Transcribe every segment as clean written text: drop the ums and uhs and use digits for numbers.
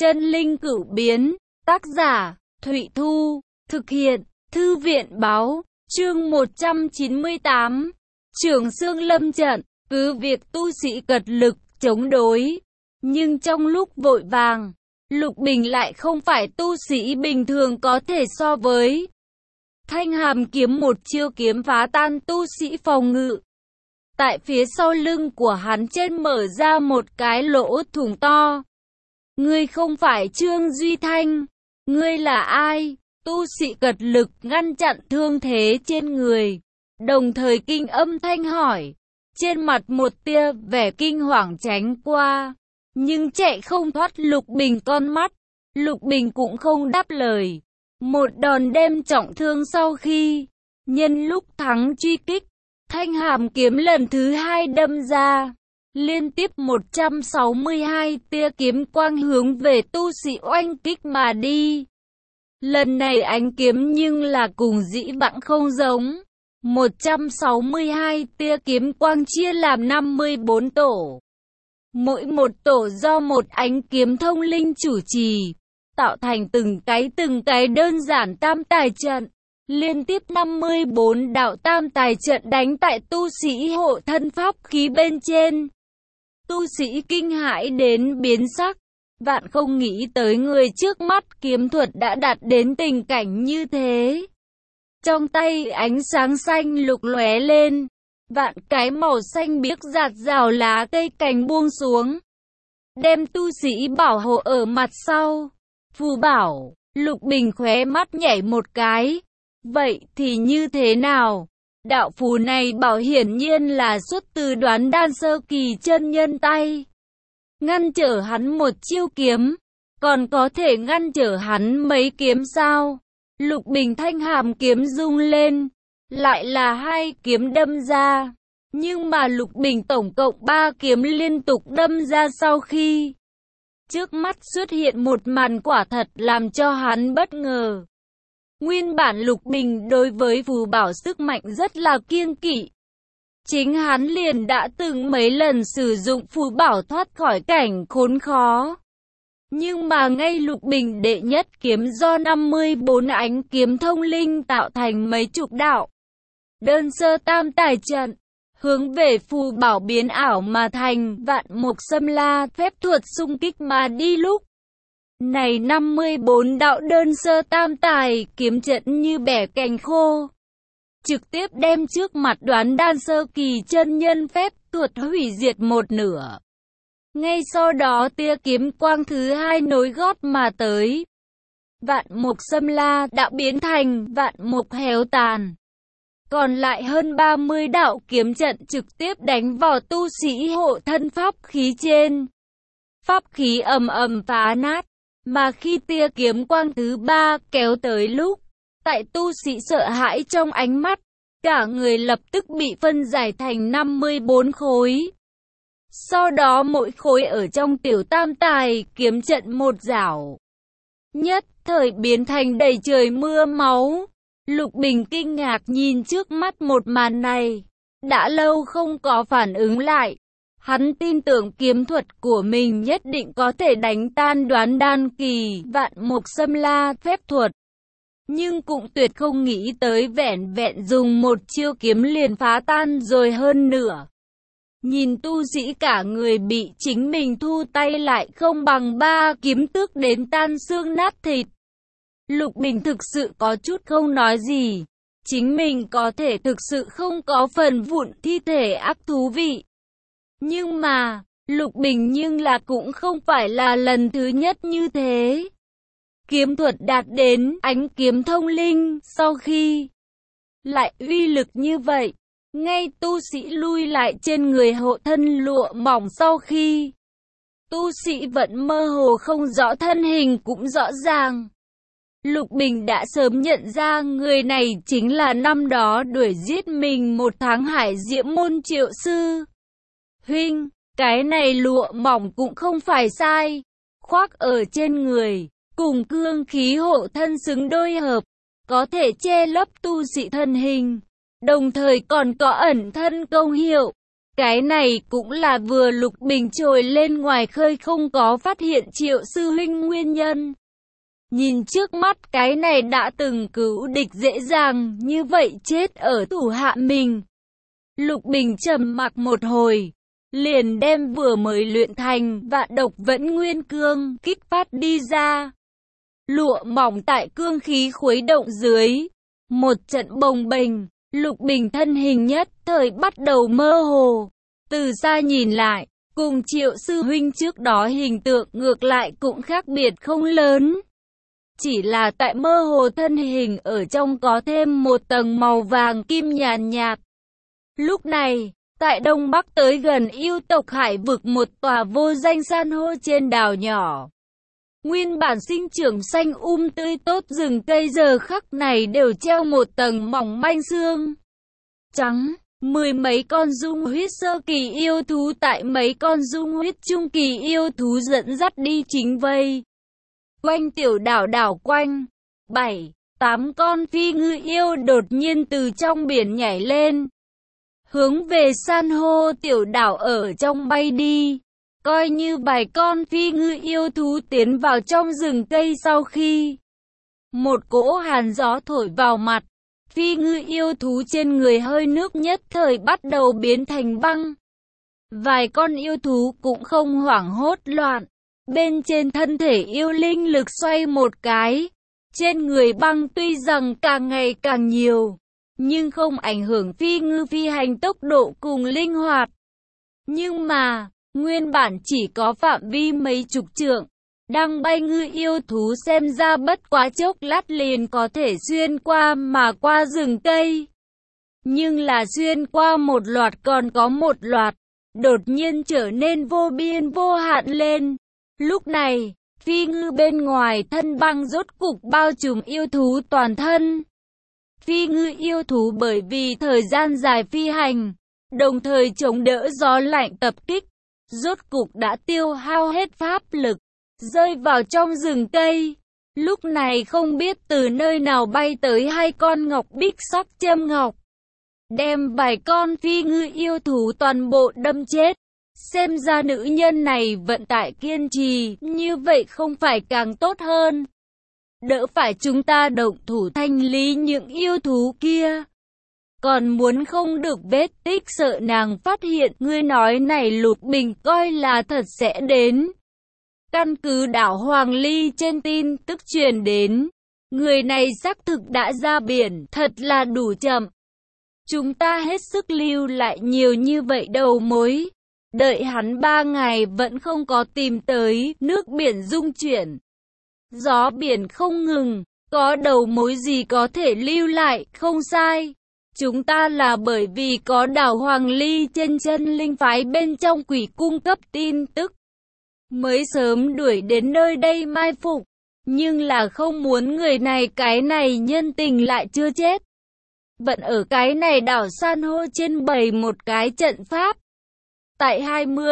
Chân linh cửu biến, tác giả, Thụy Thu, thực hiện, Thư viện báo, chương 198. Trường Xương lâm trận, cứ việc tu sĩ cật lực, chống đối. Nhưng trong lúc vội vàng, Lục Bình lại không phải tu sĩ bình thường có thể so với. Thanh hàm kiếm một chiêu kiếm phá tan tu sĩ phòng ngự. Tại phía sau lưng của hắn trên mở ra một cái lỗ thủng to. Ngươi không phải Trương Duy Thanh, ngươi là ai? Tu sĩ cật lực ngăn chặn thương thế trên người, đồng thời kinh âm thanh hỏi. Trên mặt một tia vẻ kinh hoàng tránh qua, nhưng chạy không thoát Lục Bình con mắt. Lục Bình cũng không đáp lời. Một đòn đem trọng thương sau khi nhân lúc thắng truy kích, thanh hàm kiếm lần thứ hai đâm ra. Liên tiếp 162 tia kiếm quang hướng về tu sĩ oanh kích mà đi. Lần này ánh kiếm nhưng là cùng dĩ vãng không giống. 162 tia kiếm quang chia làm 54 tổ. Mỗi một tổ do một ánh kiếm thông linh chủ trì, tạo thành từng cái đơn giản tam tài trận. Liên tiếp 54 đạo tam tài trận đánh tại tu sĩ hộ thân pháp khí bên trên. Tu sĩ kinh hãi đến biến sắc, vạn không nghĩ tới người trước mắt kiếm thuật đã đạt đến tình cảnh như thế. Trong tay ánh sáng xanh lục lóe lên, vạn cái màu xanh biếc rạt rào lá cây cành buông xuống, đem tu sĩ bảo hộ ở mặt sau. Phù bảo, Lục Bình khóe mắt nhảy một cái. Vậy thì như thế nào? Đạo phù này bảo hiển nhiên là xuất từ Đoán Đan sơ kỳ chân nhân tay. Ngăn trở hắn một chiêu kiếm, còn có thể ngăn trở hắn mấy kiếm sao? Lục Bình thanh hàm kiếm rung lên, lại là hai kiếm đâm ra. Nhưng mà Lục Bình tổng cộng 3 kiếm liên tục đâm ra sau khi trước mắt xuất hiện một màn quả thật làm cho hắn bất ngờ. Nguyên bản Lục Bình đối với phù bảo sức mạnh rất là kiêng kỵ. Chính hắn liền đã từng mấy lần sử dụng phù bảo thoát khỏi cảnh khốn khó. Nhưng mà ngay Lục Bình đệ nhất kiếm do 54 ánh kiếm thông linh tạo thành mấy chục đạo đơn sơ tam tài trận, hướng về phù bảo biến ảo mà thành vạn mục xâm la phép thuật xung kích mà đi lúc. Này 54 đạo đơn sơ tam tài kiếm trận như bẻ cành khô, trực tiếp đem trước mặt Đoán Đan sơ kỳ chân nhân phép thuật hủy diệt một nửa. Ngay sau đó tia kiếm quang thứ hai nối gót mà tới. Vạn mục xâm la đã biến thành vạn mục héo tàn. Còn lại hơn 30 đạo kiếm trận trực tiếp đánh vào tu sĩ hộ thân pháp khí trên. Pháp khí ầm ầm phá nát. Mà khi tia kiếm quang thứ ba kéo tới lúc, tại tu sĩ sợ hãi trong ánh mắt, cả người lập tức bị phân giải thành 54 khối. Sau đó mỗi khối ở trong tiểu tam tài kiếm trận một rảo, nhất thời biến thành đầy trời mưa máu. Lục Bình kinh ngạc nhìn trước mắt một màn này, đã lâu không có phản ứng lại. Hắn tin tưởng kiếm thuật của mình nhất định có thể đánh tan Đoán Đan kỳ vạn mục xâm la phép thuật. Nhưng cũng tuyệt không nghĩ tới vẹn vẹn dùng một chiêu kiếm liền phá tan rồi hơn nữa. Nhìn tu sĩ cả người bị chính mình thu tay lại không bằng 3 kiếm tước đến tan xương nát thịt. Lục Bình thực sự có chút không nói gì. Chính mình có thể thực sự không có phần vụn thi thể ác thú vị. Nhưng mà, Lục Bình nhưng là cũng không phải là lần thứ nhất như thế. Kiếm thuật đạt đến ánh kiếm thông linh sau khi lại uy lực như vậy. Ngay tu sĩ lui lại trên người hộ thân lụa mỏng sau khi tu sĩ vẫn mơ hồ không rõ thân hình cũng rõ ràng. Lục Bình đã sớm nhận ra người này chính là năm đó đuổi giết mình một tháng Hải Diễm môn Triệu sư. Huynh, cái này lụa mỏng cũng không phải sai, khoác ở trên người, cùng cương khí hộ thân xứng đôi hợp, có thể che lấp tu sĩ thân hình, đồng thời còn có ẩn thân công hiệu. Cái này cũng là vừa Lục Bình trồi lên ngoài khơi không có phát hiện Triệu sư huynh nguyên nhân. Nhìn trước mắt cái này đã từng cứu địch dễ dàng như vậy chết ở thủ hạ mình. Lục Bình trầm mặc một hồi, liền đem vừa mới luyện thành Vạn Độc Vẫn Nguyên Cương kích phát đi ra. Lụa mỏng tại cương khí khuấy động dưới, một trận bồng bềnh, Lục Bình thân hình nhất thời bắt đầu mơ hồ. Từ xa nhìn lại, cùng Triệu sư huynh trước đó hình tượng ngược lại cũng khác biệt không lớn. Chỉ là tại mơ hồ thân hình ở trong có thêm một tầng màu vàng kim nhàn nhạt. Lúc này, tại đông bắc tới gần yêu tộc hải vực một tòa vô danh san hô trên đảo nhỏ. Nguyên bản sinh trưởng xanh tươi tốt rừng cây giờ khắc này đều treo một tầng mỏng manh xương trắng. Mười mấy con dung huyết sơ kỳ yêu thú tại mấy con dung huyết trung kỳ yêu thú dẫn dắt đi chính vây quanh tiểu đảo đảo quanh. 7-8 con phi ngư yêu đột nhiên từ trong biển nhảy lên, hướng về san hô tiểu đảo ở trong bay đi. Coi như vài con phi ngư yêu thú tiến vào trong rừng cây sau khi một cỗ hàn gió thổi vào mặt, phi ngư yêu thú trên người hơi nước nhất thời bắt đầu biến thành băng. Vài con yêu thú cũng không hoảng hốt loạn, bên trên thân thể yêu linh lực xoay một cái. Trên người băng tuy rằng càng ngày càng nhiều, nhưng không ảnh hưởng phi ngư phi hành tốc độ cùng linh hoạt. Nhưng mà, nguyên bản chỉ có phạm vi mấy chục trượng, đang bay ngư yêu thú xem ra bất quá chốc lát liền có thể xuyên qua mà qua rừng cây. Nhưng là xuyên qua một loạt còn có một loạt, đột nhiên trở nên vô biên vô hạn lên. Lúc này, phi ngư bên ngoài thân băng rốt cục bao trùm yêu thú toàn thân. Phi ngư yêu thú bởi vì thời gian dài phi hành, đồng thời chống đỡ gió lạnh tập kích, rốt cục đã tiêu hao hết pháp lực, rơi vào trong rừng cây. Lúc này không biết từ nơi nào bay tới hai con ngọc bích sắc châm ngọc, đem vài con phi ngư yêu thú toàn bộ đâm chết. Xem ra nữ nhân này vận tải kiên trì, như vậy không phải càng tốt hơn. Đỡ phải chúng ta động thủ thanh lý những yêu thú kia. Còn muốn không được vết tích sợ nàng phát hiện. Ngươi nói này Lục Bình coi là thật sẽ đến. Căn cứ đảo Hoàng Ly trên tin tức truyền đến, người này xác thực đã ra biển, thật là đủ chậm. Chúng ta hết sức lưu lại nhiều như vậy đầu mối. Đợi hắn 3 ngày vẫn không có tìm tới, nước biển rung chuyển. Gió biển không ngừng, có đầu mối gì có thể lưu lại, không sai. Chúng ta là bởi vì có đảo Hoàng Ly trên chân linh phái bên trong quỷ cung cấp tin tức, mới sớm đuổi đến nơi đây mai phục. Nhưng là không muốn người này cái này nhân tình lại chưa chết. Vẫn ở cái này đảo san hô trên bày một cái trận pháp. Tại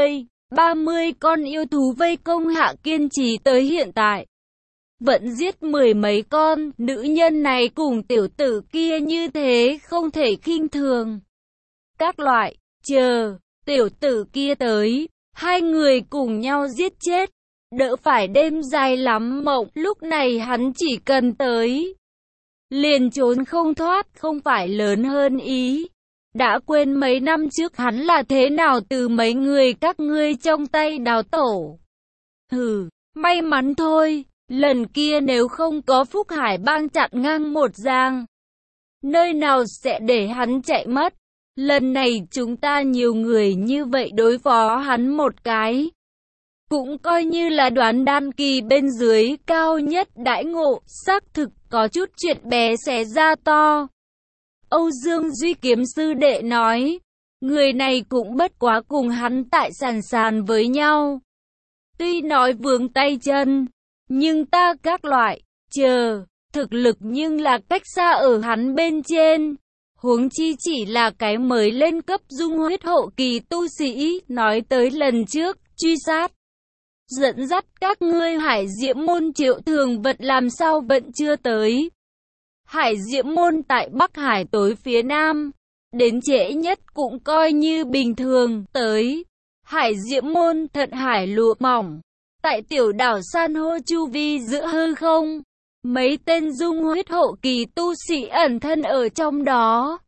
20-30 con yêu thú vây công hạ kiên trì tới hiện tại. Vẫn giết mười mấy con, nữ nhân này cùng tiểu tử kia như thế không thể khinh thường. Các loại, chờ, tiểu tử kia tới, hai người cùng nhau giết chết. Đỡ phải đêm dài lắm mộng, lúc này hắn chỉ cần tới. Liền trốn không thoát, không phải lớn hơn ý. Đã quên mấy năm trước hắn là thế nào từ mấy người các ngươi trong tay đào tổ. Hừ, may mắn thôi, lần kia nếu không có Phúc Hải bang chặn ngang một giang, nơi nào sẽ để hắn chạy mất. Lần này chúng ta nhiều người như vậy đối phó hắn một cái, cũng coi như là đoán đan kỳ bên dưới cao nhất đãi ngộ, xác thực có chút chuyện bé xé ra to. Âu Dương Duy kiếm sư đệ nói, người này cũng bất quá cùng hắn tại sàn với nhau. Tuy nói vướng tay chân, nhưng ta các loại, chờ, thực lực nhưng là cách xa ở hắn bên trên. Huống chi chỉ là cái mới lên cấp dung huyết hậu kỳ tu sĩ, nói tới lần trước, truy sát. Dẫn dắt các ngươi Hải Diễm môn Triệu Thường Vật làm sao vẫn chưa tới. Hải Diễm môn tại Bắc Hải tối phía nam, đến trễ nhất cũng coi như bình thường. Tới Hải Diễm Môn, Thận Hải lụa mỏng, tại tiểu đảo san hô chu vi giữa hư không, mấy tên dung huyết hộ kỳ tu sĩ ẩn thân ở trong đó,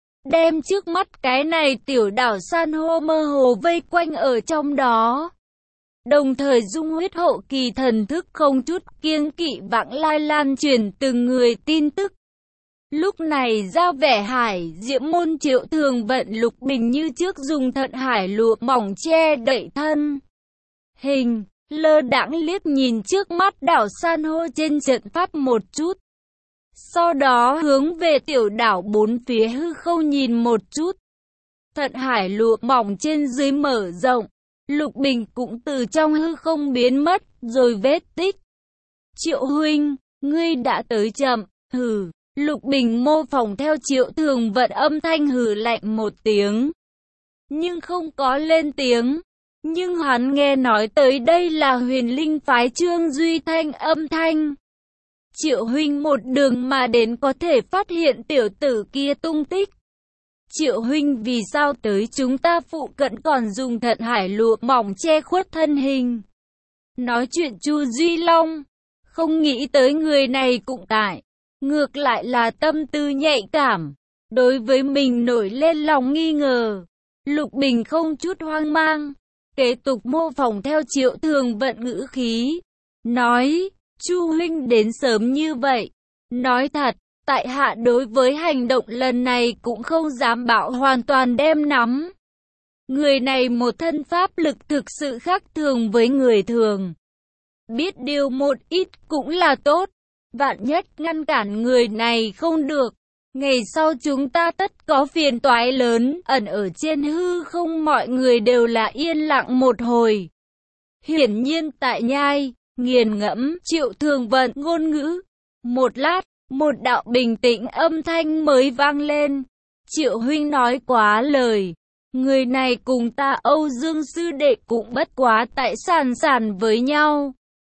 đem trước mắt cái này tiểu đảo san hô mơ hồ vây quanh ở trong đó. Đồng thời dung huyết hộ kỳ thần thức không chút kiêng kỵ vãng lai lan truyền từng người tin tức. Lúc này ra vẻ Hải Diễm Môn Triệu Thường Vận, Lục Bình như trước dùng Thận Hải lụa mỏng che đậy thân hình, lơ đãng liếc nhìn trước mắt đảo san hô trên trận pháp một chút. Sau đó hướng về tiểu đảo bốn phía hư không nhìn một chút. Thận Hải lụa mỏng trên dưới mở rộng, Lục Bình cũng từ trong hư không biến mất rồi vết tích. Triệu huynh, ngươi đã tới chậm. Hừ. Lục Bình mô phỏng theo Triệu Thường Vận âm thanh hừ lạnh một tiếng, nhưng không có lên tiếng. Nhưng hắn nghe nói tới đây là Huyền Linh phái Trương Duy Thanh âm thanh. Triệu huynh một đường mà đến có thể phát hiện tiểu tử kia tung tích. Triệu huynh vì sao tới chúng ta phụ cận còn dùng Thận Hải lụa mỏng che khuất thân hình? Nói chuyện Chu Duy Long, không nghĩ tới người này cũng tại. Ngược lại là tâm tư nhạy cảm, đối với mình nổi lên lòng nghi ngờ. Lục Bình không chút hoang mang, kế tục mô phỏng theo Triệu Thường Vận ngữ khí, nói, Chu huynh đến sớm như vậy. Nói thật, tại hạ đối với hành động lần này cũng không dám bảo hoàn toàn đem nắm. Người này một thân pháp lực thực sự khác thường với người thường. Biết điều một ít cũng là tốt. Vạn nhất ngăn cản người này không được, ngày sau chúng ta tất có phiền toái lớn. Ẩn ở trên hư không mọi người đều là yên lặng một hồi. Hiển nhiên tại nhai, nghiền ngẫm Triệu Thường Vận ngôn ngữ. Một lát, một đạo bình tĩnh âm thanh mới vang lên. Triệu huynh nói quá lời. Người này cùng ta Âu Dương sư đệ cũng bất quá tại sàn với nhau.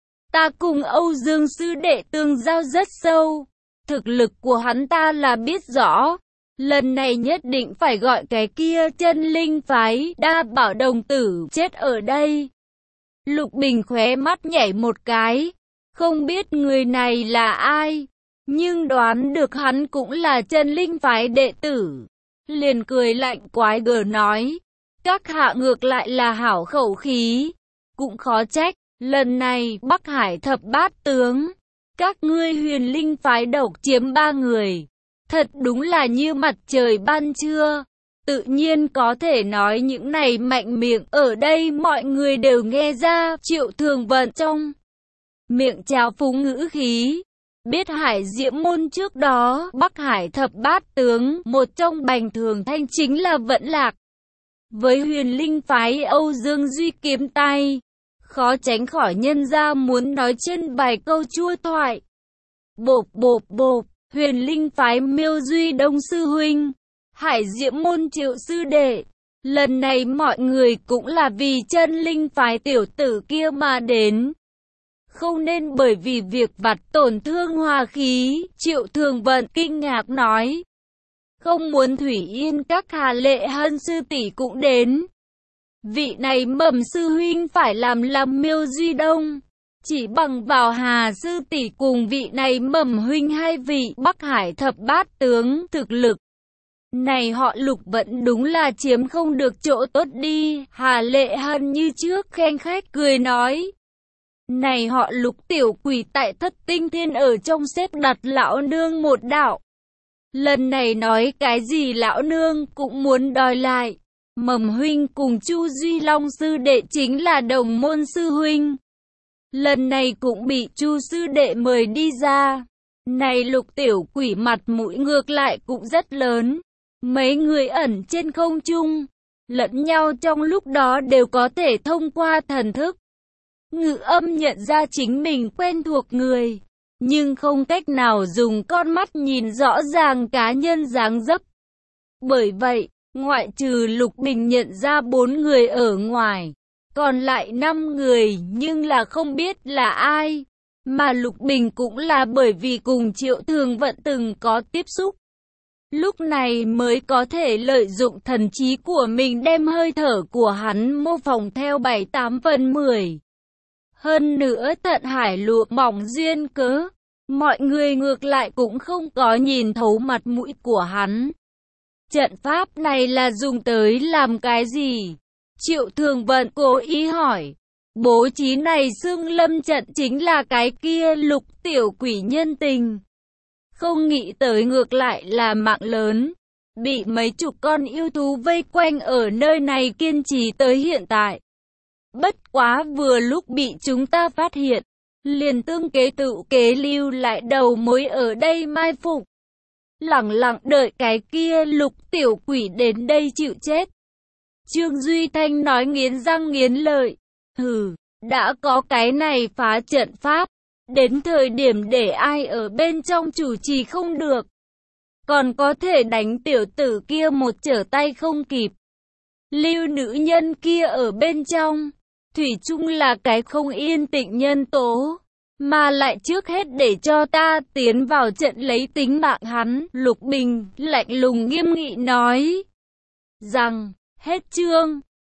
Ta cùng Âu Dương sư đệ tương giao rất sâu, thực lực của hắn ta là biết rõ. Lần này nhất định phải gọi cái kia chân linh phái Đa Bảo đồng tử chết ở đây. Lục Bình khóe mắt nhảy một cái, không biết người này là ai, nhưng đoán được hắn cũng là chân linh phái đệ tử. Liền cười lạnh quái gở nói, các hạ ngược lại là hảo khẩu khí, cũng khó trách. Lần này Bắc Hải thập bát tướng, các ngươi Huyền Linh phái độc chiếm 3 người, thật đúng là như mặt trời ban trưa. Tự nhiên có thể nói những này mạnh miệng, ở đây mọi người đều nghe ra. Triệu Thường Vận trong miệng trào phúng ngữ khí, biết Hải Diễm Môn trước đó Bắc Hải thập bát tướng, một trong Bành Thường Thanh chính là Vận Lạc với Huyền Linh phái Âu Dương Duy kiếm tay. Khó tránh khỏi nhân ra muốn nói trên vài câu chua thoại. Bộp bộp bộp, Huyền Linh phái Miêu Duy Đông sư huynh, Hải Diễm Môn Triệu sư đệ. Lần này mọi người cũng là vì chân linh phái tiểu tử kia mà đến. Không nên bởi vì việc vặt tổn thương hòa khí. Triệu Thường Vận kinh ngạc nói, không muốn Thủy Yên các Hà Lệ Hân sư tỷ cũng đến. Vị này Mầm sư huynh phải làm Miêu Duy Đông, chỉ bằng vào Hà sư tỷ cùng vị này Mầm huynh hai vị Bắc Hải thập bát tướng thực lực này họ Lục vẫn đúng là chiếm không được chỗ tốt đi. Hà Lệ Hân như trước khen khách cười nói, này họ Lục tiểu quỷ tại Thất Tinh Thiên ở trong xếp đặt lão nương một đạo. Lần này nói cái gì lão nương cũng muốn đòi lại. Mầm huynh cùng Chu Duy Long sư đệ chính là đồng môn sư huynh. Lần này cũng bị Chu sư đệ mời đi ra. Này Lục tiểu quỷ mặt mũi ngược lại cũng rất lớn. Mấy người ẩn trên không trung, lẫn nhau trong lúc đó đều có thể thông qua thần thức ngự âm nhận ra chính mình quen thuộc người, nhưng không cách nào dùng con mắt nhìn rõ ràng cá nhân dáng dấp. Bởi vậy, ngoại trừ Lục Bình nhận ra 4 người ở ngoài, còn lại 5 người nhưng là không biết là ai. Mà Lục Bình cũng là bởi vì cùng Triệu Thường Vận từng có tiếp xúc. lúc này mới có thể lợi dụng thần trí của mình đem hơi thở của hắn mô phỏng theo 7/8/10. Hơn nữa Thận Hải lụa mỏng duyên cớ, mọi người ngược lại cũng không có nhìn thấu mặt mũi của hắn. Trận pháp này là dùng tới làm cái gì? Triệu Thường Vận cố ý hỏi. Bố trí này xưng lâm trận chính là cái kia Lục tiểu quỷ nhân tình. Không nghĩ tới ngược lại là mạng lớn. Bị mấy chục con yêu thú vây quanh ở nơi này kiên trì tới hiện tại. Bất quá vừa lúc bị chúng ta phát hiện. Liền tương kế tự kế lưu lại đầu mối ở đây mai phục. Lẳng lặng đợi cái kia Lục tiểu quỷ đến đây chịu chết. Trương Duy Thanh nói nghiến răng nghiến lợi. Hừ, đã có cái này phá trận pháp. Đến thời điểm để ai ở bên trong chủ trì không được. Còn có thể đánh tiểu tử kia một trở tay không kịp. Lưu nữ nhân kia ở bên trong. Thủy chung là cái không yên tĩnh nhân tố. Mà lại trước hết để cho ta tiến vào trận lấy tính mạng hắn. Lục Bình lạnh lùng nghiêm nghị nói. Rằng, hết chương.